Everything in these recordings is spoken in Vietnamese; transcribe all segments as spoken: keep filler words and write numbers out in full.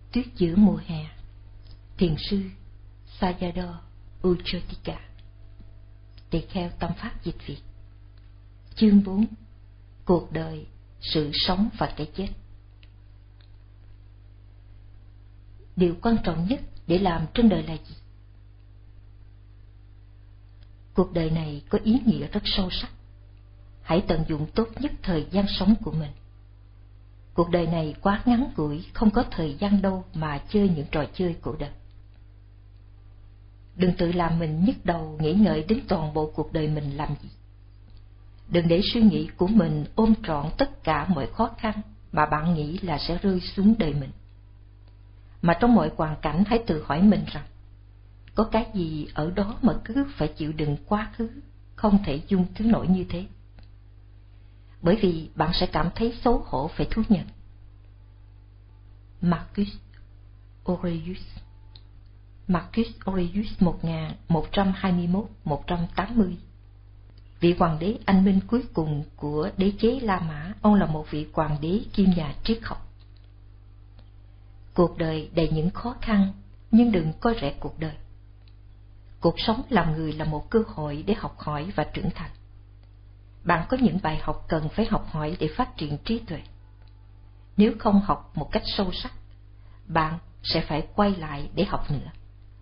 Tuyết giữa mùa hè. Thiền sư Sayadaw U Chotika. Tỳ kheo tâm pháp dịch Việt. Chương bốn. Cuộc đời, sự sống và cái chết. Điều quan trọng nhất để làm trên đời là gì? Cuộc đời này có ý nghĩa rất sâu sắc. Hãy tận dụng tốt nhất thời gian sống của mình. Cuộc đời này quá ngắn ngủi, không có thời gian đâu mà chơi những trò chơi của đời. Đừng tự làm mình nhức đầu nghĩ ngợi đến toàn bộ cuộc đời mình làm gì. Đừng để suy nghĩ của mình ôm trọn tất cả mọi khó khăn mà bạn nghĩ là sẽ rơi xuống đời mình. Mà trong mọi hoàn cảnh hãy tự hỏi mình rằng, có cái gì ở đó mà cứ phải chịu đựng quá khứ, không thể dung thứ nổi như thế. Bởi vì bạn sẽ cảm thấy xấu hổ phải thú nhận. Marcus Aurelius. Marcus Aurelius một nghìn một trăm hai mươi mốt đến một trăm tám mươi. Vị hoàng đế anh minh cuối cùng của đế chế La Mã, ông là một vị hoàng đế kiêm nhà triết học. Cuộc đời đầy những khó khăn, nhưng đừng coi rẻ cuộc đời. Cuộc sống làm người là một cơ hội để học hỏi và trưởng thành. Bạn có những bài học cần phải học hỏi để phát triển trí tuệ. Nếu không học một cách sâu sắc, bạn sẽ phải quay lại để học nữa.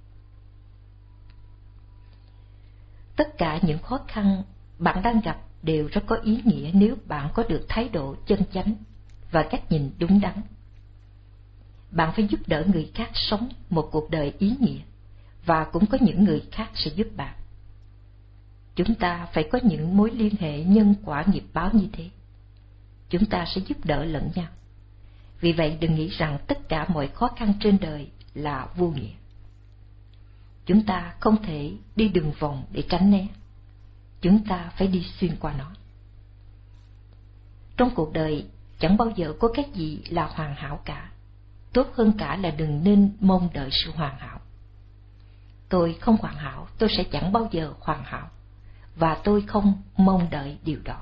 Tất cả những khó khăn bạn đang gặp đều rất có ý nghĩa nếu bạn có được thái độ chân chánh và cách nhìn đúng đắn. Bạn phải giúp đỡ người khác sống một cuộc đời ý nghĩa, và cũng có những người khác sẽ giúp bạn. Chúng ta phải có những mối liên hệ nhân quả nghiệp báo như thế. Chúng ta sẽ giúp đỡ lẫn nhau. Vì vậy đừng nghĩ rằng tất cả mọi khó khăn trên đời là vô nghĩa. Chúng ta không thể đi đường vòng để tránh né. Chúng ta phải đi xuyên qua nó. Trong cuộc đời chẳng bao giờ có cái gì là hoàn hảo cả. Tốt hơn cả là đừng nên mong đợi sự hoàn hảo. Tôi không hoàn hảo, tôi sẽ chẳng bao giờ hoàn hảo, và tôi không mong đợi điều đó.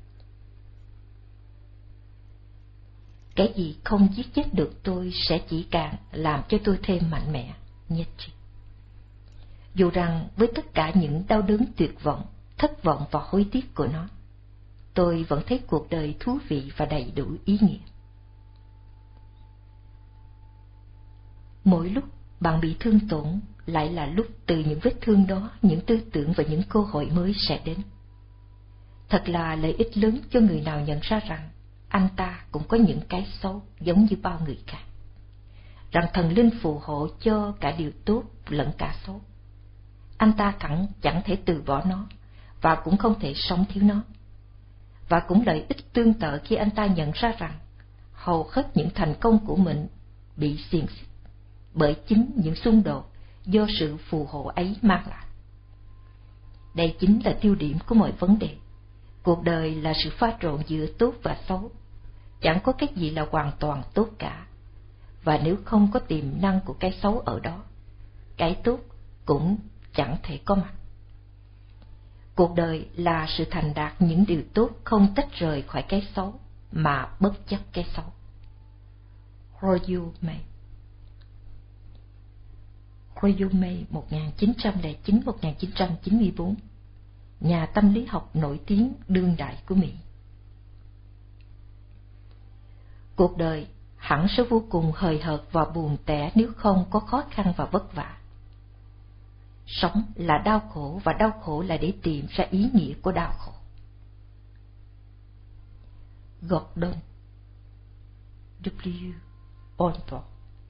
Cái gì không giết chết được tôi sẽ chỉ càng làm cho tôi thêm mạnh mẽ. Nietzsche. Dù rằng với tất cả những đau đớn tuyệt vọng, thất vọng và hối tiếc của nó, tôi vẫn thấy cuộc đời thú vị và đầy đủ ý nghĩa. Mỗi lúc bạn bị thương tổn lại là lúc từ những vết thương đó, những tư tưởng và những cơ hội mới sẽ đến. Thật là lợi ích lớn cho người nào nhận ra rằng anh ta cũng có những cái xấu giống như bao người khác, rằng thần linh phù hộ cho cả điều tốt lẫn cả xấu. Anh ta chẳng, chẳng thể từ bỏ nó, và cũng không thể sống thiếu nó. Và cũng lợi ích tương tự khi anh ta nhận ra rằng hầu hết những thành công của mình bị xiềng xích bởi chính những xung đột do sự phù hộ ấy mang lại. Đây chính là tiêu điểm của mọi vấn đề. Cuộc đời là sự pha trộn giữa tốt và xấu. Chẳng có cái gì là hoàn toàn tốt cả. Và nếu không có tiềm năng của cái xấu ở đó, cái tốt cũng chẳng thể có mặt. Cuộc đời là sự thành đạt những điều tốt không tách rời khỏi cái xấu, mà bất chấp cái xấu. Royal May. Royal May một nghìn chín trăm lẻ chín đến một nghìn chín trăm chín mươi tư, nhà tâm lý học nổi tiếng đương đại của Mỹ. Cuộc đời hẳn sẽ vô cùng hời hợt và buồn tẻ nếu không có khó khăn và vất vả. Sống là đau khổ, và đau khổ là để tìm ra ý nghĩa của đau khổ. Gordon W. Osborne.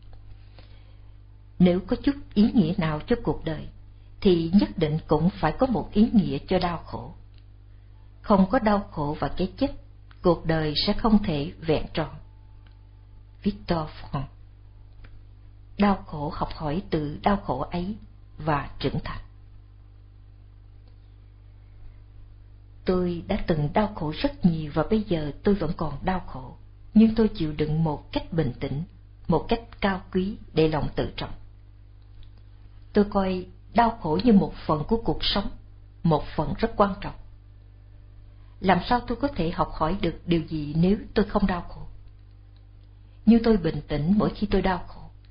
Nếu có chút ý nghĩa nào cho cuộc đời, thì nhất định cũng phải có một ý nghĩa cho đau khổ. Không có đau khổ và cái chết, cuộc đời sẽ không thể vẹn tròn. Victor Frank. Đau khổ học hỏi từ đau khổ ấy và trưởng thành. Tôi đã từng đau khổ rất nhiều, và bây giờ tôi vẫn còn đau khổ, nhưng tôi chịu đựng một cách bình tĩnh, một cách cao quý để lòng tự trọng. Tôi coi đau khổ như một phần của cuộc sống, một phần rất quan trọng. Làm sao tôi có thể học hỏi được điều gì nếu tôi không đau khổ? Nhưng tôi bình tĩnh mỗi khi tôi đau khổ,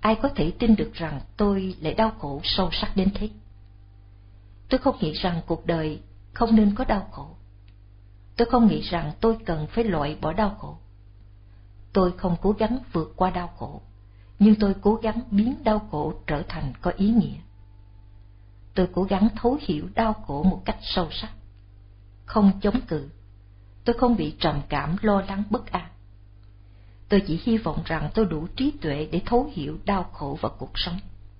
ai có thể tin được rằng tôi lại đau khổ sâu sắc đến thế? Tôi không nghĩ rằng cuộc đời không nên có đau khổ. Tôi không nghĩ rằng tôi cần phải loại bỏ đau khổ. Tôi không cố gắng vượt qua đau khổ, nhưng tôi cố gắng biến đau khổ trở thành có ý nghĩa. Tôi cố gắng thấu hiểu đau khổ một cách sâu sắc, không chống cự. Tôi không bị trầm cảm, lo lắng, bất an. Tôi chỉ hy vọng rằng tôi đủ trí tuệ để thấu hiểu đau khổ và cuộc sống.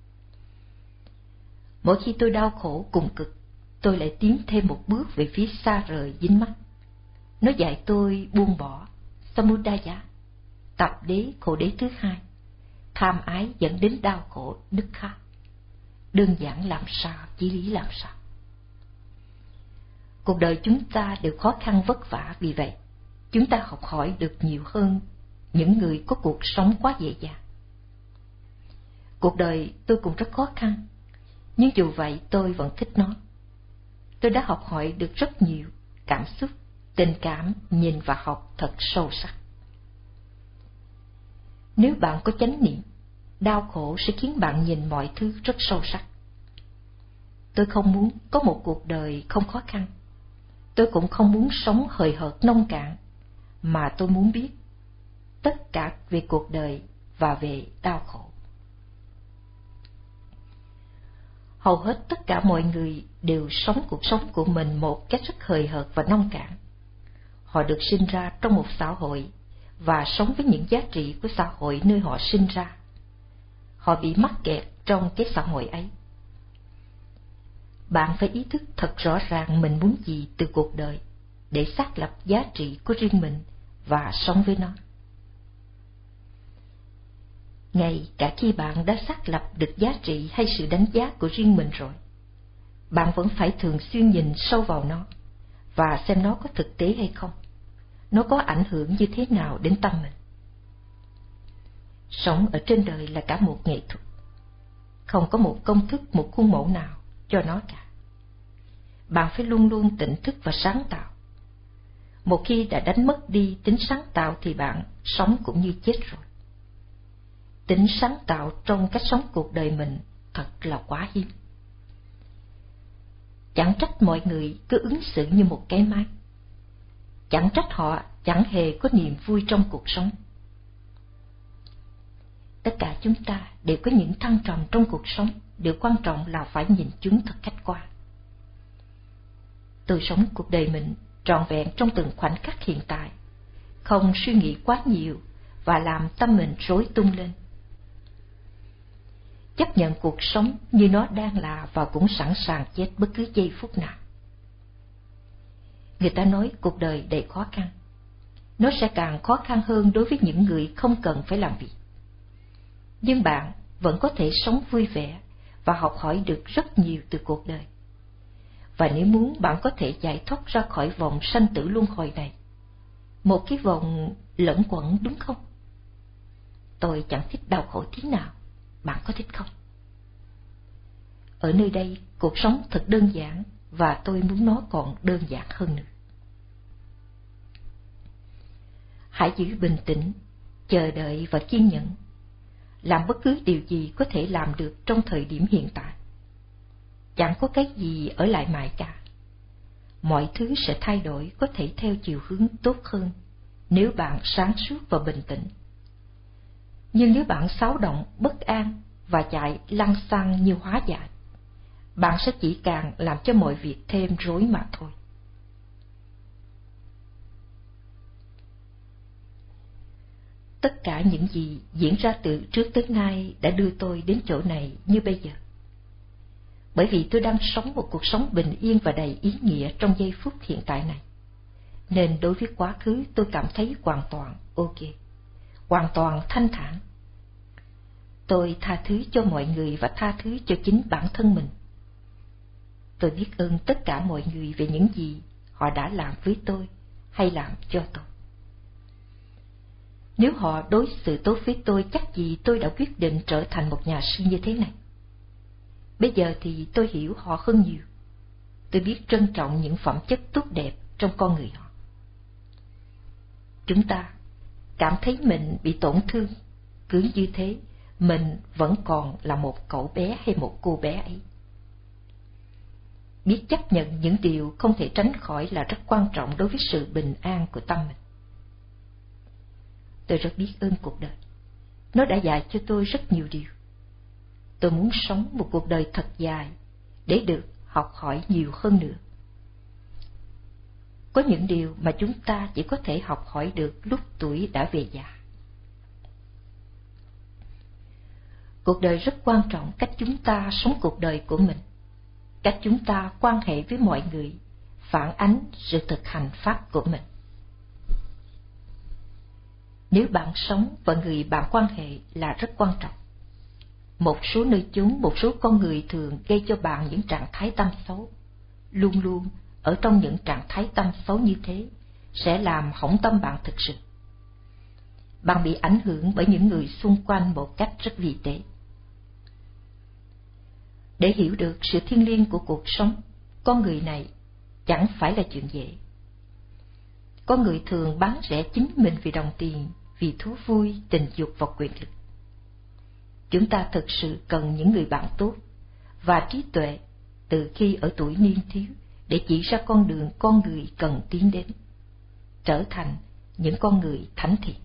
Mỗi khi tôi đau khổ cùng cực, tôi lại tiến thêm một bước về phía xa rời dính mắc. Nó dạy tôi buông bỏ samudaya, tập đế khổ đế thứ hai, tham ái dẫn đến đau khổ đức khá. Đơn giản làm sao, chỉ lý làm sao. Cuộc đời chúng ta đều khó khăn vất vả, vì vậy chúng ta học hỏi được nhiều hơn những người có cuộc sống quá dễ dàng. Cuộc đời tôi cũng rất khó khăn, nhưng dù vậy tôi vẫn thích nó. Tôi đã học hỏi được rất nhiều cảm xúc, tình cảm, nhìn và học thật sâu sắc. Nếu bạn có chánh niệm, đau khổ sẽ khiến bạn nhìn mọi thứ rất sâu sắc. Tôi không muốn có một cuộc đời không khó khăn. Tôi cũng không muốn sống hời hợt nông cạn, mà tôi muốn biết tất cả về cuộc đời và về đau khổ. Hầu hết tất cả mọi người đều sống cuộc sống của mình một cách rất hời hợt và nông cạn. Họ được sinh ra trong một xã hội và sống với những giá trị của xã hội nơi họ sinh ra. Họ bị mắc kẹt trong cái xã hội ấy. Bạn phải ý thức thật rõ ràng mình muốn gì từ cuộc đời để xác lập giá trị của riêng mình và sống với nó. Ngay cả khi bạn đã xác lập được giá trị hay sự đánh giá của riêng mình rồi, bạn vẫn phải thường xuyên nhìn sâu vào nó và xem nó có thực tế hay không. Nó có ảnh hưởng như thế nào đến tâm mình. Sống ở trên đời là cả một nghệ thuật. Không có một công thức, một khuôn mẫu nào cho nó cả. Bạn phải luôn luôn tỉnh thức và sáng tạo. Một khi đã đánh mất đi tính sáng tạo thì bạn sống cũng như chết rồi. Tính sáng tạo trong cách sống cuộc đời mình thật là quá hiếm. Chẳng trách mọi người cứ ứng xử như một cái máy. Chẳng trách họ chẳng hề có niềm vui trong cuộc sống. Tất cả chúng ta đều có những thăng trầm trong cuộc sống, điều quan trọng là phải nhìn chúng thật khách quan. Tôi sống cuộc đời mình trọn vẹn trong từng khoảnh khắc hiện tại, không suy nghĩ quá nhiều và làm tâm mình rối tung lên. Chấp nhận cuộc sống như nó đang là và cũng sẵn sàng chết bất cứ giây phút nào. Người ta nói cuộc đời đầy khó khăn. Nó sẽ càng khó khăn hơn đối với những người không cần phải làm việc. Nhưng bạn vẫn có thể sống vui vẻ và học hỏi được rất nhiều từ cuộc đời. Và nếu muốn, bạn có thể giải thoát ra khỏi vòng sanh tử luân hồi này. Một cái vòng lẫn quẩn, đúng không? Tôi chẳng thích đau khổ tí nào. Bạn có thích không? Ở nơi đây, cuộc sống thật đơn giản và tôi muốn nó còn đơn giản hơn nữa. Hãy giữ bình tĩnh, chờ đợi và kiên nhẫn. Làm bất cứ điều gì có thể làm được trong thời điểm hiện tại. Chẳng có cái gì ở lại mãi cả. Mọi thứ sẽ thay đổi, có thể theo chiều hướng tốt hơn nếu bạn sáng suốt và bình tĩnh. Nhưng nếu bạn xáo động, bất an và chạy lăng xăng như hóa dại, bạn sẽ chỉ càng làm cho mọi việc thêm rối mà thôi. Tất cả những gì diễn ra từ trước tới nay đã đưa tôi đến chỗ này như bây giờ. Bởi vì tôi đang sống một cuộc sống bình yên và đầy ý nghĩa trong giây phút hiện tại này. Nên đối với quá khứ tôi cảm thấy hoàn toàn ok, hoàn toàn thanh thản. Tôi tha thứ cho mọi người và tha thứ cho chính bản thân mình. Tôi biết ơn tất cả mọi người về những gì họ đã làm với tôi hay làm cho tôi. Nếu họ đối xử tốt với tôi, chắc gì tôi đã quyết định trở thành một nhà sư như thế này. Bây giờ thì tôi hiểu họ hơn nhiều. Tôi biết trân trọng những phẩm chất tốt đẹp trong con người họ. Chúng ta cảm thấy mình bị tổn thương, cứ như thế, mình vẫn còn là một cậu bé hay một cô bé ấy. Biết chấp nhận những điều không thể tránh khỏi là rất quan trọng đối với sự bình an của tâm mình. Tôi rất biết ơn cuộc đời. Nó đã dạy cho tôi rất nhiều điều. Tôi muốn sống một cuộc đời thật dài để được học hỏi nhiều hơn nữa. Có những điều mà chúng ta chỉ có thể học hỏi được lúc tuổi đã về già. Cuộc đời rất quan trọng cách chúng ta sống cuộc đời của mình, cách chúng ta quan hệ với mọi người, phản ánh sự thực hành pháp của mình. Nếu bạn sống và người bạn quan hệ là rất quan trọng. Một số nơi chốn, một số con người thường gây cho bạn những trạng thái tâm xấu. Luôn luôn ở trong những trạng thái tâm xấu như thế sẽ làm hỏng tâm bạn thực sự. Bạn bị ảnh hưởng bởi những người xung quanh một cách rất vi tế. Để hiểu được sự thiêng liêng của cuộc sống, con người này chẳng phải là chuyện dễ. Con người thường bán rẻ chính mình vì đồng tiền, vì thú vui, tình dục và quyền lực. Chúng ta thực sự cần những người bạn tốt và trí tuệ từ khi ở tuổi niên thiếu để chỉ ra con đường con người cần tiến đến, trở thành những con người thánh thiện.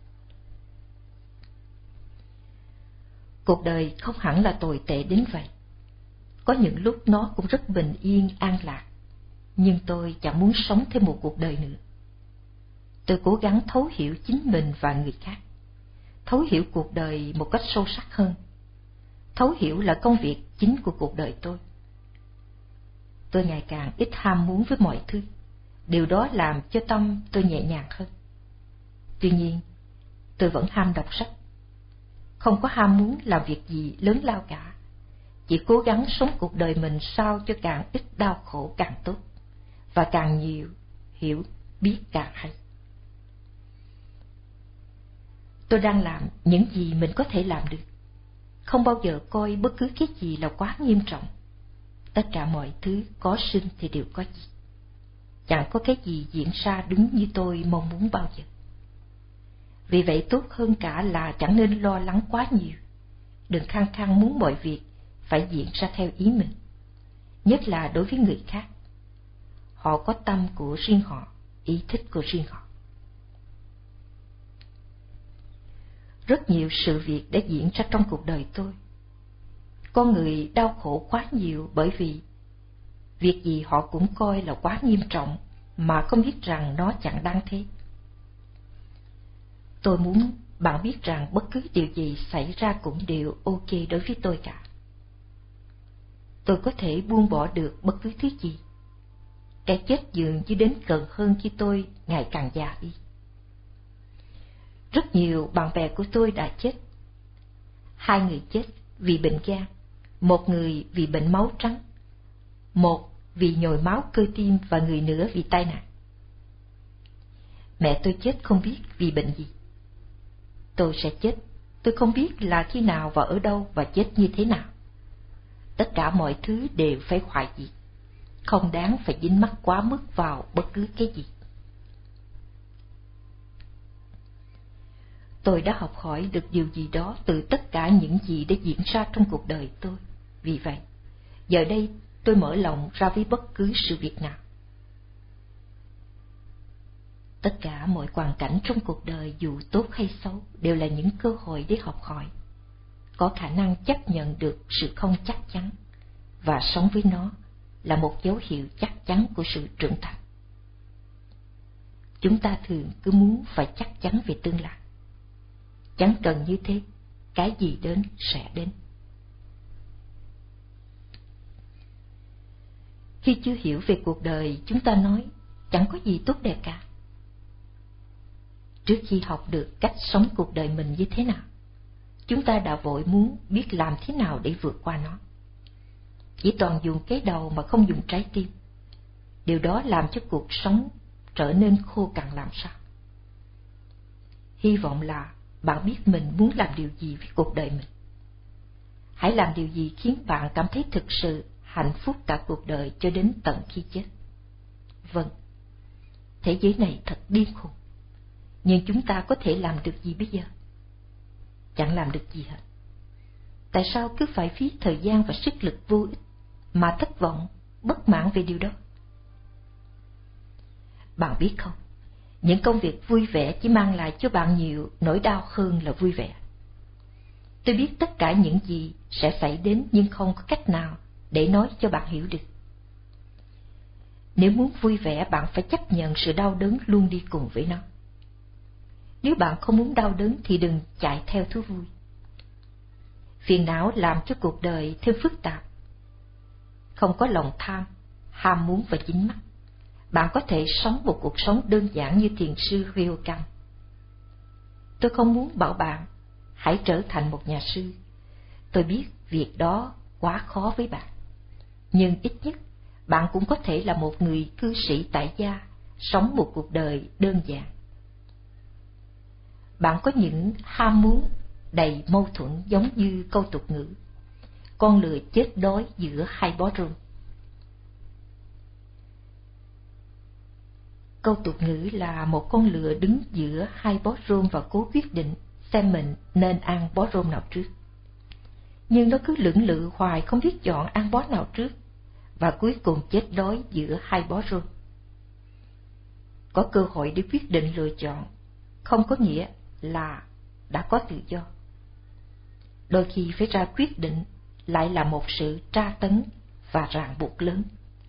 Cuộc đời không hẳn là tồi tệ đến vậy. Có những lúc nó cũng rất bình yên, an lạc. Nhưng tôi chẳng muốn sống thêm một cuộc đời nữa. Tôi cố gắng thấu hiểu chính mình và người khác, thấu hiểu cuộc đời một cách sâu sắc hơn. Thấu hiểu là công việc chính của cuộc đời tôi. Tôi ngày càng ít ham muốn với mọi thứ. Điều đó làm cho tâm tôi nhẹ nhàng hơn. Tuy nhiên, tôi vẫn ham đọc sách. Không có ham muốn làm việc gì lớn lao cả. Chỉ cố gắng sống cuộc đời mình sao cho càng ít đau khổ càng tốt, và càng nhiều hiểu biết càng hay. Tôi đang làm những gì mình có thể làm được, không bao giờ coi bất cứ cái gì là quá nghiêm trọng. Tất cả mọi thứ có sinh thì đều có diệt. Chẳng có cái gì diễn ra đúng như tôi mong muốn bao giờ. Vì vậy tốt hơn cả là chẳng nên lo lắng quá nhiều. Đừng khăng khăng muốn mọi việc phải diễn ra theo ý mình, nhất là đối với người khác. Họ có tâm của riêng họ, ý thích của riêng họ. Rất nhiều sự việc đã diễn ra trong cuộc đời tôi. Con người đau khổ quá nhiều bởi vì việc gì họ cũng coi là quá nghiêm trọng mà không biết rằng nó chẳng đáng thế. Tôi muốn bạn biết rằng bất cứ điều gì xảy ra cũng đều ok đối với tôi cả. Tôi có thể buông bỏ được bất cứ thứ gì. Cái chết dường như đến gần hơn khi tôi ngày càng già đi. Rất nhiều bạn bè của tôi đã chết. Hai người chết vì bệnh gan, một người vì bệnh máu trắng, một vì nhồi máu cơ tim và người nữa vì tai nạn. Mẹ tôi chết không biết vì bệnh gì. Tôi sẽ chết, tôi không biết là khi nào và ở đâu và chết như thế nào. Tất cả mọi thứ đều phải hoại diệt, không đáng phải dính mắc quá mức vào bất cứ cái gì. Tôi đã học hỏi được điều gì đó từ tất cả những gì đã diễn ra trong cuộc đời tôi. Vì vậy, giờ đây tôi mở lòng ra với bất cứ sự việc nào. Tất cả mọi hoàn cảnh trong cuộc đời dù tốt hay xấu đều là những cơ hội để học hỏi, có khả năng chấp nhận được sự không chắc chắn, và sống với nó là một dấu hiệu chắc chắn của sự trưởng thành. Chúng ta thường cứ muốn phải chắc chắn về tương lai. Chẳng cần như thế, cái gì đến sẽ đến. Khi chưa hiểu về cuộc đời, chúng ta nói chẳng có gì tốt đẹp cả. Trước khi học được cách sống cuộc đời mình như thế nào, chúng ta đã vội muốn biết làm thế nào để vượt qua nó. Chỉ toàn dùng cái đầu mà không dùng trái tim. Điều đó làm cho cuộc sống trở nên khô cằn làm sao. Hy vọng là bạn biết mình muốn làm điều gì với cuộc đời mình. Hãy làm điều gì khiến bạn cảm thấy thực sự hạnh phúc cả cuộc đời cho đến tận khi chết. Vâng, thế giới này thật điên khùng. Nhưng chúng ta có thể làm được gì bây giờ? Chẳng làm được gì hết. Tại sao cứ phải phí thời gian và sức lực vô ích mà thất vọng, bất mãn về điều đó? Bạn biết không, những công việc vui vẻ chỉ mang lại cho bạn nhiều nỗi đau hơn là vui vẻ. Tôi biết tất cả những gì sẽ xảy đến nhưng không có cách nào để nói cho bạn hiểu được. Nếu muốn vui vẻ, bạn phải chấp nhận sự đau đớn luôn đi cùng với nó. Nếu bạn không muốn đau đớn thì đừng chạy theo thú vui. Phiền não làm cho cuộc đời thêm phức tạp. Không có lòng tham, ham muốn và dính mắc, bạn có thể sống một cuộc sống đơn giản như thiền sư Ryokan. Tôi không muốn bảo bạn hãy trở thành một nhà sư. Tôi biết việc đó quá khó với bạn. Nhưng ít nhất bạn cũng có thể là một người cư sĩ tại gia, sống một cuộc đời đơn giản. Bạn có những ham muốn đầy mâu thuẫn giống như câu tục ngữ: con lừa chết đói giữa hai bó rơm. Câu tục ngữ là một con lừa đứng giữa hai bó rơm và cố quyết định xem mình nên ăn bó rơm nào trước. Nhưng nó cứ lưỡng lự hoài không biết chọn ăn bó nào trước, và cuối cùng chết đói giữa hai bó rơm. Có cơ hội để quyết định lựa chọn không có nghĩa là đã có tự do. Đôi khi phải ra quyết định lại là một sự tra tấn và ràng buộc lớn.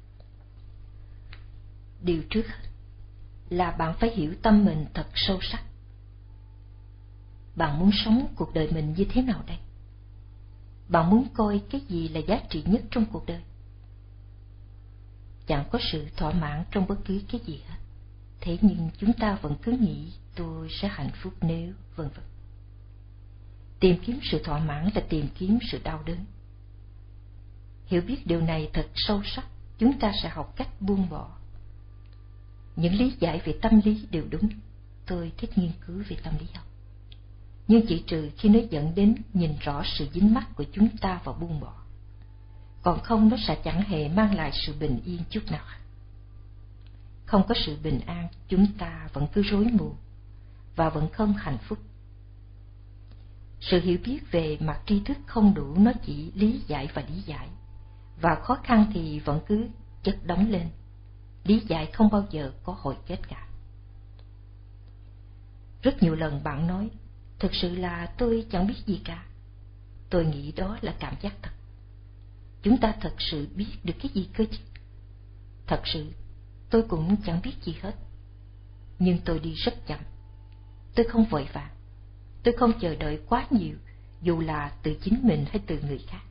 Điều trước hết là bạn phải hiểu tâm mình thật sâu sắc. Bạn muốn sống cuộc đời mình như thế nào đây? Bạn muốn coi cái gì là giá trị nhất trong cuộc đời? Chẳng có sự thỏa mãn trong bất cứ cái gì hết. Thế nhưng chúng ta vẫn cứ nghĩ tôi sẽ hạnh phúc nếu... vân vân. Tìm kiếm sự thỏa mãn là tìm kiếm sự đau đớn. Hiểu biết điều này thật sâu sắc, chúng ta sẽ học cách buông bỏ. Những lý giải về tâm lý đều đúng. Tôi thích nghiên cứu về tâm lý học. Nhưng chỉ trừ khi nó dẫn đến nhìn rõ sự dính mắc của chúng ta và buông bỏ. Còn không, nó sẽ chẳng hề mang lại sự bình yên chút nào. Không có sự bình an, chúng ta vẫn cứ rối mù và vẫn không hạnh phúc. Sự hiểu biết về mặt tri thức không đủ, nó chỉ lý giải và lý giải, và khó khăn thì vẫn cứ chất đóng lên. Lý giải không bao giờ có hồi kết cả. Rất nhiều lần bạn nói, thực sự là tôi chẳng biết gì cả. Tôi nghĩ đó là cảm giác thật. Chúng ta thật sự biết được cái gì cơ chứ? Thật sự, tôi cũng chẳng biết gì hết. Nhưng tôi đi rất chậm. Tôi không vội vàng. Tôi không chờ đợi quá nhiều, dù là từ chính mình hay từ người khác.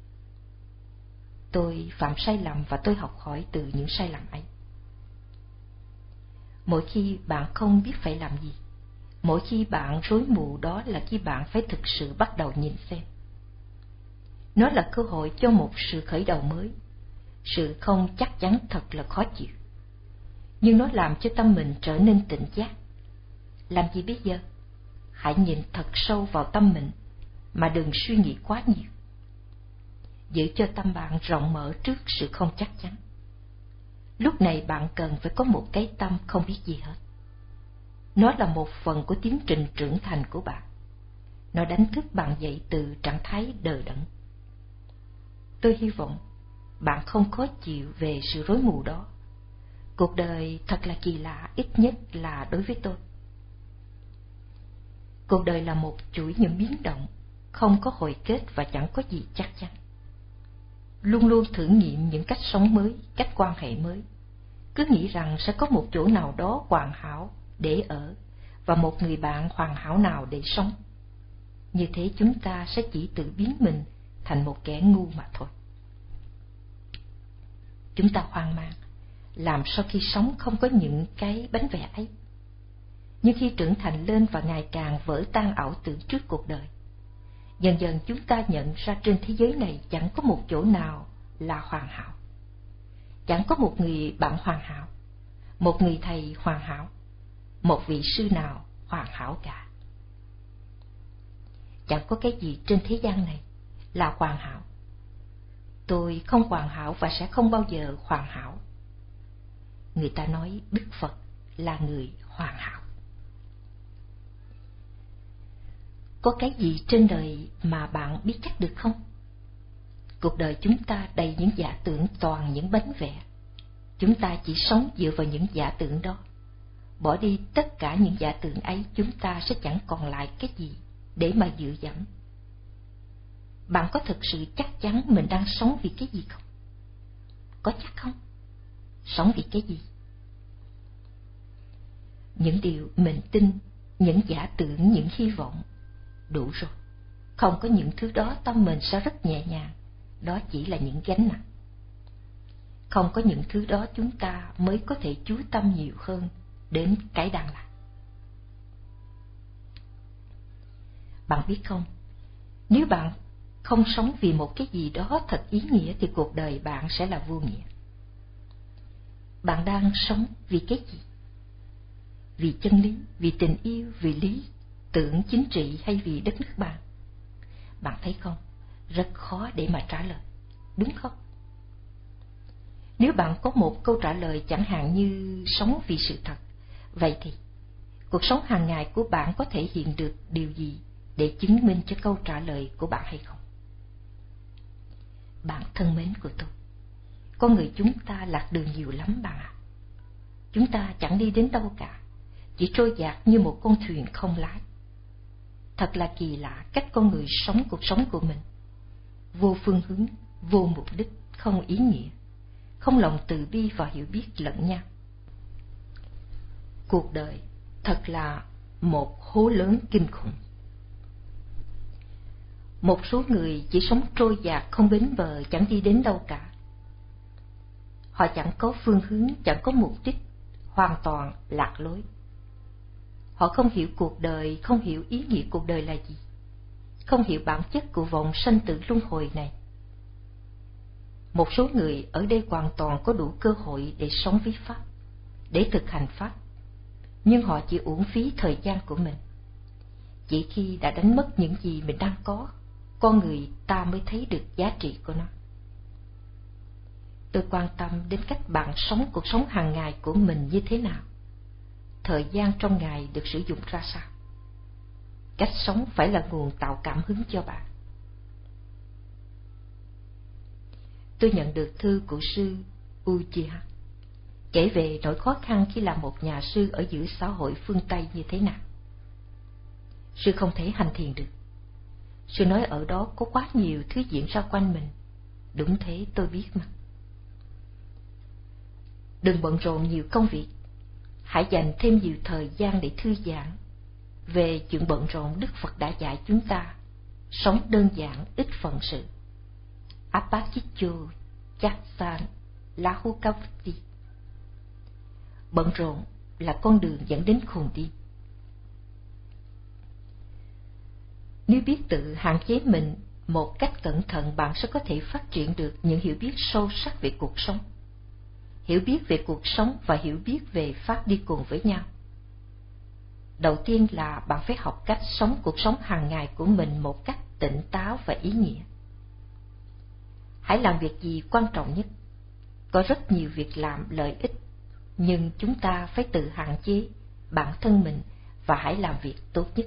Tôi phạm sai lầm và tôi học hỏi từ những sai lầm ấy. Mỗi khi bạn không biết phải làm gì, mỗi khi bạn rối mù, đó là khi bạn phải thực sự bắt đầu nhìn xem. Nó là cơ hội cho một sự khởi đầu mới. Sự không chắc chắn thật là khó chịu, nhưng nó làm cho tâm mình trở nên tỉnh giác. Làm gì bây giờ? Hãy nhìn thật sâu vào tâm mình, mà đừng suy nghĩ quá nhiều. Giữ cho tâm bạn rộng mở trước sự không chắc chắn. Lúc này bạn cần phải có một cái tâm không biết gì hết. Nó là một phần của tiến trình trưởng thành của bạn. Nó đánh thức bạn dậy từ trạng thái đờ đẫn. Tôi hy vọng bạn không khó chịu về sự rối mù đó. Cuộc đời thật là kỳ lạ, ít nhất là đối với tôi. Cuộc đời là một chuỗi những biến động, không có hồi kết và chẳng có gì chắc chắn. Luôn luôn thử nghiệm những cách sống mới, cách quan hệ mới. Cứ nghĩ rằng sẽ có một chỗ nào đó hoàn hảo để ở và một người bạn hoàn hảo nào để sống. Như thế chúng ta sẽ chỉ tự biến mình thành một kẻ ngu mà thôi. Chúng ta hoang mang, làm sao khi sống không có những cái bánh vẽ ấy? Nhưng khi trưởng thành lên và ngày càng vỡ tan ảo tưởng trước cuộc đời, dần dần chúng ta nhận ra trên thế giới này chẳng có một chỗ nào là hoàn hảo. Chẳng có một người bạn hoàn hảo, một người thầy hoàn hảo, một vị sư nào hoàn hảo cả. Chẳng có cái gì trên thế gian này là hoàn hảo. Tôi không hoàn hảo và sẽ không bao giờ hoàn hảo. Người ta nói Đức Phật là người hoàn hảo. Có cái gì trên đời mà bạn biết chắc được không? Cuộc đời chúng ta đầy những giả tưởng, toàn những bánh vẽ. Chúng ta chỉ sống dựa vào những giả tưởng đó. Bỏ đi tất cả những giả tưởng ấy, chúng ta sẽ chẳng còn lại cái gì để mà dựa dẫm. Bạn có thực sự chắc chắn mình đang sống vì cái gì không? Có chắc không? Sống vì cái gì? Những điều mình tin, những giả tưởng, những hy vọng, đủ rồi. Không có những thứ đó, tâm mình sẽ rất nhẹ nhàng. Đó chỉ là những gánh nặng. Không có những thứ đó, chúng ta mới có thể chú tâm nhiều hơn đến cái đang làm. Bạn biết không, nếu bạn không sống vì một cái gì đó thật ý nghĩa thì cuộc đời bạn sẽ là vô nghĩa. Bạn đang sống vì cái gì? Vì chân lý, vì tình yêu, vì lý tưởng chính trị hay vì đất nước bạn? Bạn thấy không, rất khó để mà trả lời, đúng không? Nếu bạn có một câu trả lời chẳng hạn như sống vì sự thật, vậy thì cuộc sống hàng ngày của bạn có thể hiện được điều gì để chứng minh cho câu trả lời của bạn hay không? Bạn thân mến của tôi, con người chúng ta lạc đường nhiều lắm bạn ạ. Chúng ta chẳng đi đến đâu cả, chỉ trôi dạt như một con thuyền không lái. Thật là kỳ lạ cách con người sống cuộc sống của mình. Vô phương hướng, vô mục đích, không ý nghĩa, không lòng từ bi và hiểu biết lẫn nhau. Cuộc đời thật là một hố lớn kinh khủng. Một số người chỉ sống trôi dạt không bến bờ, chẳng đi đến đâu cả. Họ chẳng có phương hướng, chẳng có mục đích, hoàn toàn lạc lối. Họ không hiểu cuộc đời, không hiểu ý nghĩa cuộc đời là gì, không hiểu bản chất của vòng sanh tử luân hồi này. Một số người ở đây hoàn toàn có đủ cơ hội để sống với Pháp, để thực hành Pháp, nhưng họ chỉ uổng phí thời gian của mình. Chỉ khi đã đánh mất những gì mình đang có, con người ta mới thấy được giá trị của nó. Tôi quan tâm đến cách bạn sống cuộc sống hàng ngày của mình như thế nào. Thời gian trong ngày được sử dụng ra sao? Cách sống phải là nguồn tạo cảm hứng cho bạn. Tôi nhận được thư của sư Ujjiya kể về nỗi khó khăn khi làm một nhà sư ở giữa xã hội phương Tây như thế nào. Sư không thể hành thiền được. Sư nói ở đó có quá nhiều thứ diễn ra quanh mình. Đúng thế, tôi biết mà. Đừng bận rộn nhiều công việc. Hãy dành thêm nhiều thời gian để thư giãn. Về chuyện bận rộn, Đức Phật đã dạy chúng ta sống đơn giản, ít phận sự. Apachityo Chaksan Lahukavati. Bận rộn là con đường dẫn đến khùng đi. Nếu biết tự hạn chế mình một cách cẩn thận, bạn sẽ có thể phát triển được những hiểu biết sâu sắc về cuộc sống. Hiểu biết về cuộc sống và hiểu biết về Pháp đi cùng với nhau. Đầu tiên là bạn phải học cách sống cuộc sống hàng ngày của mình một cách tỉnh táo và ý nghĩa. Hãy làm việc gì quan trọng nhất. Có rất nhiều việc làm lợi ích, nhưng chúng ta phải tự hạn chế bản thân mình và hãy làm việc tốt nhất.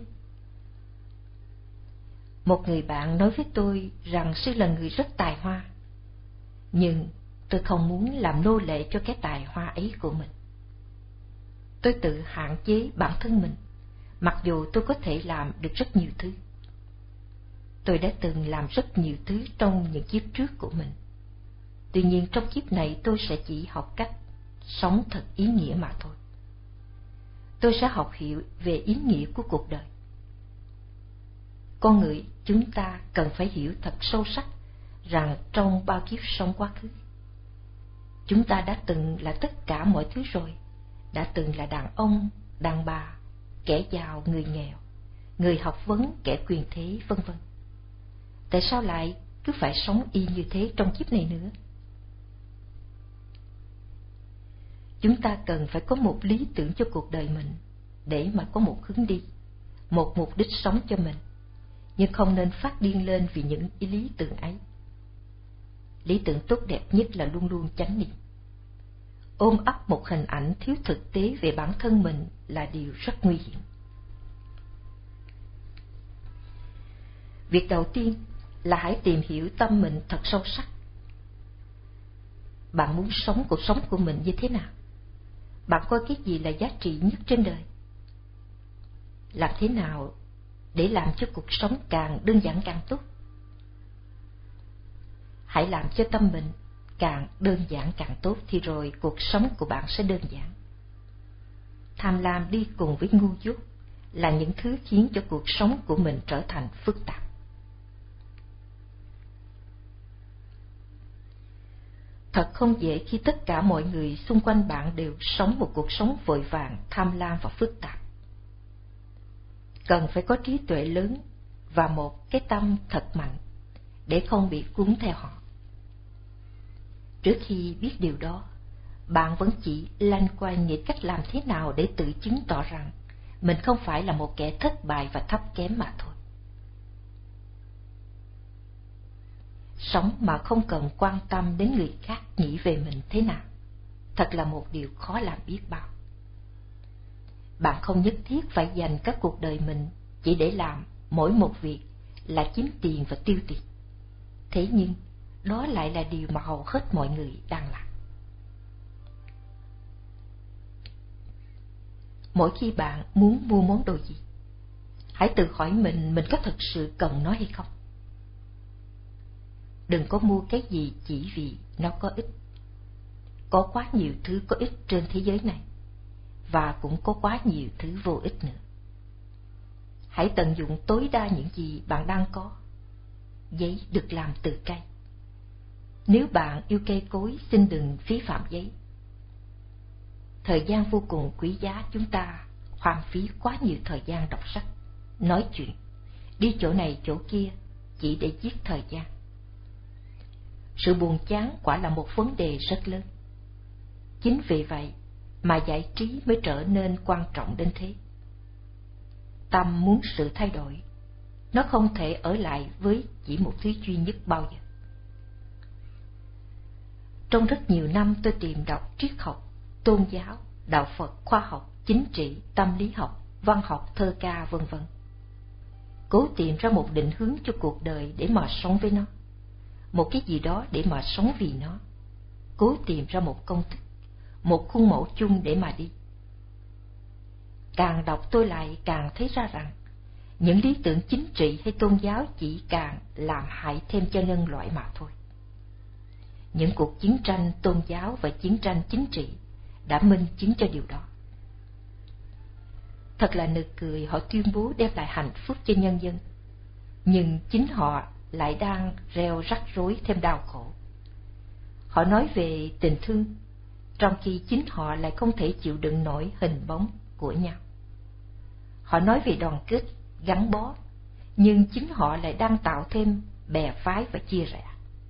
Một người bạn nói với tôi rằng sư là người rất tài hoa, nhưng tôi không muốn làm nô lệ cho cái tài hoa ấy của mình. Tôi tự hạn chế bản thân mình, mặc dù tôi có thể làm được rất nhiều thứ. Tôi đã từng làm rất nhiều thứ trong những kiếp trước của mình. Tuy nhiên trong kiếp này tôi sẽ chỉ học cách sống thật ý nghĩa mà thôi. Tôi sẽ học hiểu về ý nghĩa của cuộc đời. Con người chúng ta cần phải hiểu thật sâu sắc rằng trong bao kiếp sống quá khứ, chúng ta đã từng là tất cả mọi thứ rồi, đã từng là đàn ông, đàn bà, kẻ giàu, người nghèo, người học vấn, kẻ quyền thế, vân vân. Tại sao lại cứ phải sống y như thế trong kiếp này nữa? Chúng ta cần phải có một lý tưởng cho cuộc đời mình để mà có một hướng đi, một mục đích sống cho mình, nhưng không nên phát điên lên vì những ý lý tưởng ấy. Lý tưởng tốt đẹp nhất là luôn luôn chánh niệm. Ôm ấp một hình ảnh thiếu thực tế về bản thân mình là điều rất nguy hiểm. Việc đầu tiên là hãy tìm hiểu tâm mình thật sâu sắc. Bạn muốn sống cuộc sống của mình như thế nào? Bạn coi cái gì là giá trị nhất trên đời? Làm thế nào để làm cho cuộc sống càng đơn giản càng tốt? Hãy làm cho tâm mình càng đơn giản càng tốt thì rồi cuộc sống của bạn sẽ đơn giản. Tham lam đi cùng với ngu dốt là những thứ khiến cho cuộc sống của mình trở thành phức tạp. Thật không dễ khi tất cả mọi người xung quanh bạn đều sống một cuộc sống vội vàng, tham lam và phức tạp. Cần phải có trí tuệ lớn và một cái tâm thật mạnh để không bị cuốn theo họ. Trước khi biết điều đó, bạn vẫn chỉ loanh quanh nghĩ cách làm thế nào để tự chứng tỏ rằng mình không phải là một kẻ thất bại và thấp kém mà thôi. Sống mà không cần quan tâm đến người khác nghĩ về mình thế nào, thật là một điều khó làm biết bao. Bạn không nhất thiết phải dành các cuộc đời mình chỉ để làm mỗi một việc là kiếm tiền và tiêu tiền. Thế nhưng, đó lại là điều mà hầu hết mọi người đang làm. Mỗi khi bạn muốn mua món đồ gì, hãy tự hỏi mình mình có thực sự cần nó hay không. Đừng có mua cái gì chỉ vì nó có ích. Có quá nhiều thứ có ích trên thế giới này, và cũng có quá nhiều thứ vô ích nữa. Hãy tận dụng tối đa những gì bạn đang có. Giấy được làm từ cây. Nếu bạn yêu cây cối, xin đừng phí phạm giấy. Thời gian vô cùng quý giá, chúng ta hoang phí quá nhiều thời gian đọc sách, nói chuyện, đi chỗ này chỗ kia chỉ để giết thời gian. Sự buồn chán quả là một vấn đề rất lớn. Chính vì vậy mà giải trí mới trở nên quan trọng đến thế. Tâm muốn sự thay đổi, nó không thể ở lại với chỉ một thứ duy nhất bao giờ. Trong rất nhiều năm tôi tìm đọc triết học, tôn giáo, đạo Phật, khoa học, chính trị, tâm lý học, văn học, thơ ca, vân vân. Cố tìm ra một định hướng cho cuộc đời để mà sống với nó, một cái gì đó để mà sống vì nó. Cố tìm ra một công thức, một khuôn mẫu chung để mà đi. Càng đọc tôi lại càng thấy ra rằng những lý tưởng chính trị hay tôn giáo chỉ càng làm hại thêm cho nhân loại mà thôi. Những cuộc chiến tranh tôn giáo và chiến tranh chính trị đã minh chứng cho điều đó. Thật là nực cười, họ tuyên bố đem lại hạnh phúc cho nhân dân, nhưng chính họ lại đang reo rắc rối thêm đau khổ. Họ nói về tình thương, trong khi chính họ lại không thể chịu đựng nổi hình bóng của nhau. Họ nói về đoàn kết, gắn bó, nhưng chính họ lại đang tạo thêm bè phái và chia rẽ.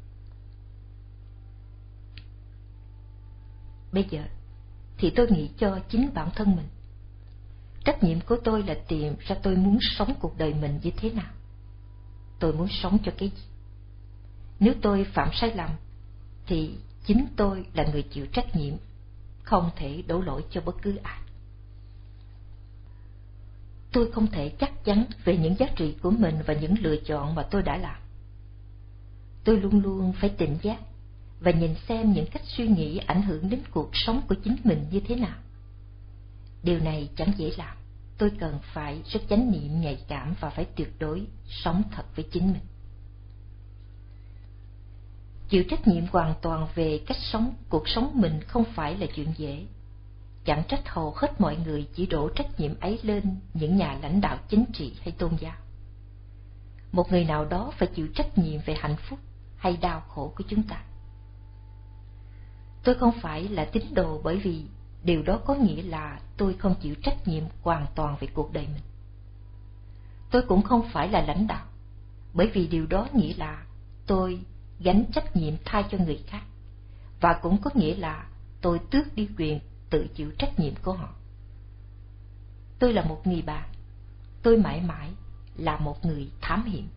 Bây giờ thì tôi nghĩ cho chính bản thân mình. Trách nhiệm của tôi là tìm ra tôi muốn sống cuộc đời mình như thế nào. Tôi muốn sống cho cái gì? Nếu tôi phạm sai lầm, thì chính tôi là người chịu trách nhiệm, không thể đổ lỗi cho bất cứ ai. Tôi không thể chắc chắn về những giá trị của mình và những lựa chọn mà tôi đã làm. Tôi luôn luôn phải tỉnh giác và nhìn xem những cách suy nghĩ ảnh hưởng đến cuộc sống của chính mình như thế nào. Điều này chẳng dễ làm. Tôi cần phải rất chánh niệm, nhạy cảm và phải tuyệt đối sống thật với chính mình. Chịu trách nhiệm hoàn toàn về cách sống, cuộc sống mình không phải là chuyện dễ. Chẳng trách hầu hết mọi người chỉ đổ trách nhiệm ấy lên những nhà lãnh đạo chính trị hay tôn giáo. Một người nào đó phải chịu trách nhiệm về hạnh phúc hay đau khổ của chúng ta. Tôi không phải là tín đồ bởi vì điều đó có nghĩa là tôi không chịu trách nhiệm hoàn toàn về cuộc đời mình. Tôi cũng không phải là lãnh đạo, bởi vì điều đó nghĩa là tôi gánh trách nhiệm thay cho người khác, và cũng có nghĩa là tôi tước đi quyền tự chịu trách nhiệm của họ. Tôi là một người bạn, tôi mãi mãi là một người thám hiểm.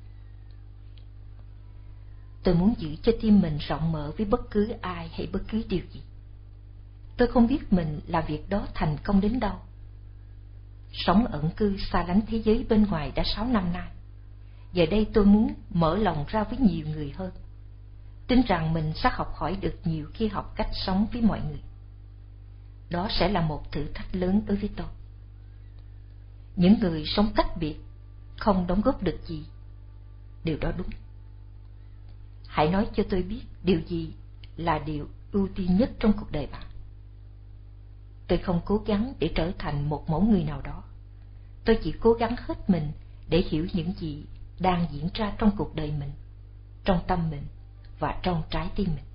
Tôi muốn giữ cho tim mình rộng mở với bất cứ ai hay bất cứ điều gì. Tôi không biết mình làm việc đó thành công đến đâu. Sống ẩn cư xa lánh thế giới bên ngoài đã sáu năm nay, Giờ đây tôi muốn mở lòng ra với nhiều người hơn, tin rằng mình sẽ học hỏi được nhiều khi học cách sống với mọi người. Đó sẽ là một thử thách lớn đối với tôi. Những người sống tách biệt, không đóng góp được gì. Điều đó đúng. Hãy nói cho tôi biết điều gì là điều ưu tiên nhất trong cuộc đời bạn. Tôi không cố gắng để trở thành một mẫu người nào đó. Tôi chỉ cố gắng hết mình để hiểu những gì đang diễn ra trong cuộc đời mình, trong tâm mình và trong trái tim mình.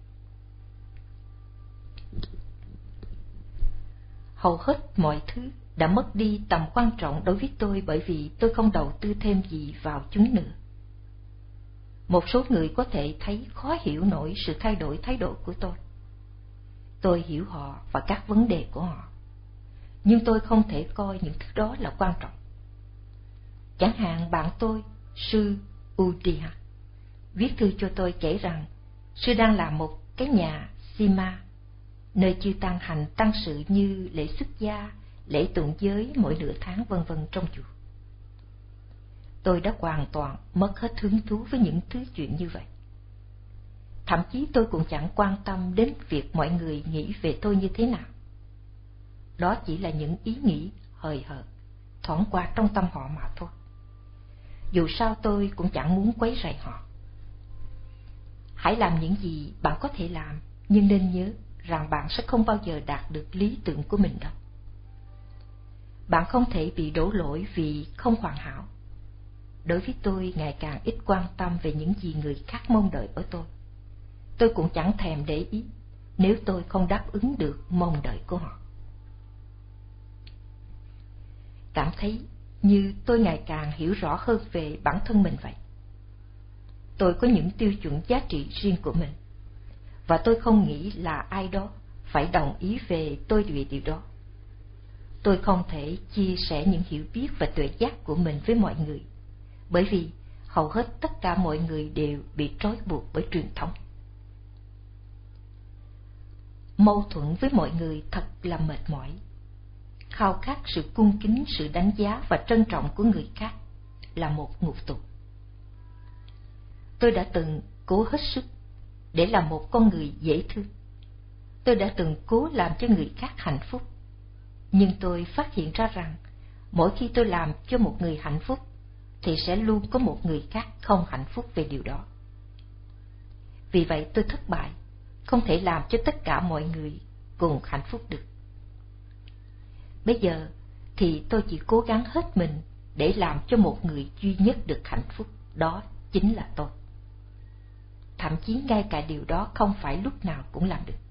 Hầu hết mọi thứ đã mất đi tầm quan trọng đối với tôi bởi vì tôi không đầu tư thêm gì vào chúng nữa. Một số người có thể thấy khó hiểu nổi sự thay đổi thái độ của tôi. Tôi hiểu họ và các vấn đề của họ, nhưng tôi không thể coi những thứ đó là quan trọng. Chẳng hạn bạn tôi, sư Udiha, viết thư cho tôi kể rằng sư đang làm một cái nhà Sima, nơi chư tăng hành tăng sự như lễ xuất gia, lễ tụng giới mỗi nửa tháng vân vân trong chùa. Tôi đã hoàn toàn mất hết hứng thú với những thứ chuyện như vậy. Thậm chí tôi cũng chẳng quan tâm đến việc mọi người nghĩ về tôi như thế nào. Đó chỉ là những ý nghĩ hời hợt thoáng qua trong tâm họ mà thôi. Dù sao tôi cũng chẳng muốn quấy rầy họ. Hãy làm những gì bạn có thể làm, nhưng nên nhớ rằng bạn sẽ không bao giờ đạt được lý tưởng của mình đâu. Bạn không thể bị đổ lỗi vì không hoàn hảo. Đối với tôi, ngày càng ít quan tâm về những gì người khác mong đợi ở tôi. Tôi cũng chẳng thèm để ý nếu tôi không đáp ứng được mong đợi của họ. Cảm thấy như tôi ngày càng hiểu rõ hơn về bản thân mình vậy. Tôi có những tiêu chuẩn giá trị riêng của mình, và tôi không nghĩ là ai đó phải đồng ý về tôi về điều đó. Tôi không thể chia sẻ những hiểu biết và tuệ giác của mình với mọi người, bởi vì hầu hết tất cả mọi người đều bị trói buộc bởi truyền thống. Mâu thuẫn với mọi người thật là mệt mỏi. Khao khát sự cung kính, sự đánh giá và trân trọng của người khác là một ngục tù. Tôi đã từng cố hết sức để làm một con người dễ thương. Tôi đã từng cố làm cho người khác hạnh phúc. Nhưng tôi phát hiện ra rằng mỗi khi tôi làm cho một người hạnh phúc thì sẽ luôn có một người khác không hạnh phúc về điều đó. Vì vậy tôi thất bại, không thể làm cho tất cả mọi người cùng hạnh phúc được. Bây giờ thì tôi chỉ cố gắng hết mình để làm cho một người duy nhất được hạnh phúc, đó chính là tôi. Thậm chí ngay cả điều đó không phải lúc nào cũng làm được.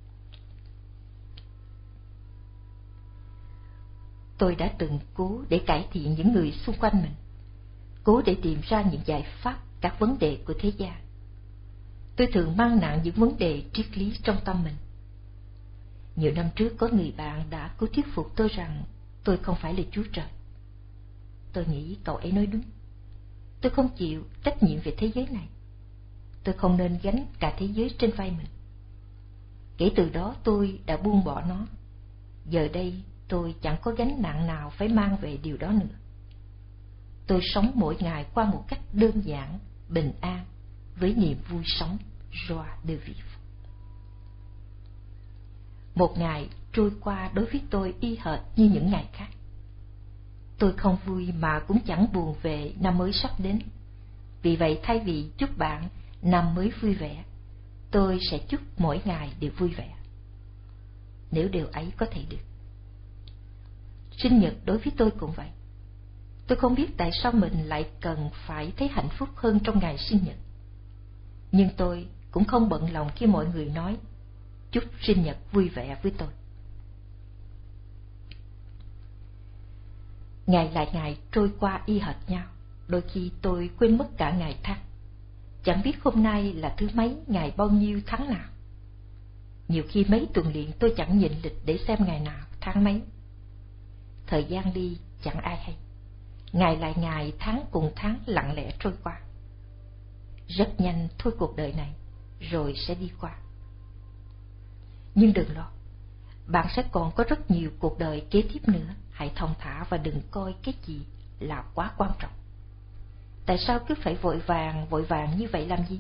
Tôi đã từng cố để cải thiện những người xung quanh mình, cố để tìm ra những giải pháp các vấn đề của thế gian. Tôi thường mang nặng những vấn đề triết lý trong tâm mình. Nhiều năm trước có người bạn đã cố thuyết phục tôi rằng tôi không phải là Chúa Trời. Tôi nghĩ cậu ấy nói đúng. Tôi không chịu trách nhiệm về thế giới này. Tôi không nên gánh cả thế giới trên vai mình. Kể từ đó tôi đã buông bỏ nó. Giờ đây tôi chẳng có gánh nặng nào phải mang về điều đó nữa. Tôi sống mỗi ngày qua một cách đơn giản, bình an, với niềm vui sống, joie de vivre. Một ngày trôi qua đối với tôi y hệt như những ngày khác. Tôi không vui mà cũng chẳng buồn về năm mới sắp đến. Vì vậy thay vì chúc bạn năm mới vui vẻ, tôi sẽ chúc mỗi ngày đều vui vẻ. Nếu điều ấy có thể được. Sinh nhật đối với tôi cũng vậy. Tôi không biết tại sao mình lại cần phải thấy hạnh phúc hơn trong ngày sinh nhật. Nhưng tôi cũng không bận lòng khi mọi người nói chúc sinh nhật vui vẻ với tôi. Ngày lại ngày trôi qua y hệt nhau. Đôi khi tôi quên mất cả ngày tháng. Chẳng biết hôm nay là thứ mấy, ngày bao nhiêu, tháng nào. Nhiều khi mấy tuần liền tôi chẳng nhìn lịch để xem ngày nào, tháng mấy. Thời gian đi chẳng ai hay. Ngày lại ngày, tháng cùng tháng lặng lẽ trôi qua. Rất nhanh thôi cuộc đời này, rồi sẽ đi qua. Nhưng đừng lo, bạn sẽ còn có rất nhiều cuộc đời kế tiếp nữa. Hãy thong thả và đừng coi cái gì là quá quan trọng. Tại sao cứ phải vội vàng, vội vàng như vậy làm gì?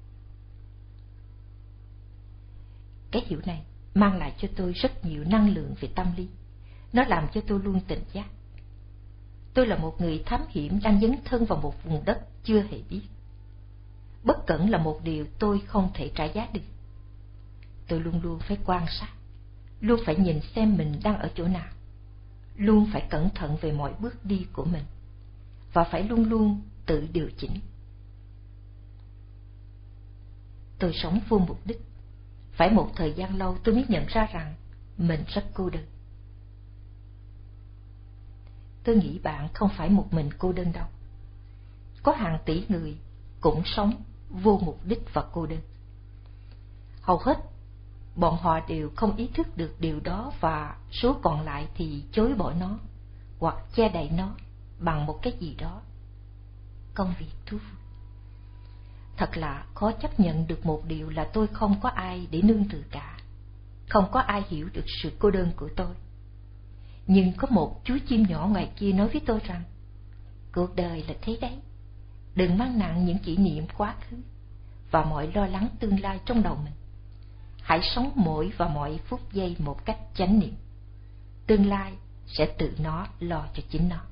Cái hiểu này mang lại cho tôi rất nhiều năng lượng về tâm lý. Nó làm cho tôi luôn tỉnh giác. Tôi là một người thám hiểm đang dấn thân vào một vùng đất chưa hề biết. Bất cẩn là một điều tôi không thể trả giá được. Tôi luôn luôn phải quan sát, luôn phải nhìn xem mình đang ở chỗ nào, luôn phải cẩn thận về mọi bước đi của mình, và phải luôn luôn tự điều chỉnh. Tôi sống vô mục đích. Phải một thời gian lâu tôi mới nhận ra rằng mình rất cô đơn. Tôi nghĩ bạn không phải một mình cô đơn đâu. Có hàng tỷ người cũng sống vô mục đích và cô đơn. Hầu hết bọn họ đều không ý thức được điều đó, và số còn lại thì chối bỏ nó hoặc che đậy nó bằng một cái gì đó, công việc, thú vui. Thật là khó chấp nhận được một điều là tôi không có ai để nương tựa cả, không có ai hiểu được sự cô đơn của tôi. Nhưng có một chú chim nhỏ ngoài kia nói với tôi rằng, cuộc đời là thế đấy, đừng mang nặng những kỷ niệm quá khứ và mọi lo lắng tương lai trong đầu mình. Hãy sống mỗi và mọi phút giây một cách chánh niệm. Tương lai sẽ tự nó lo cho chính nó.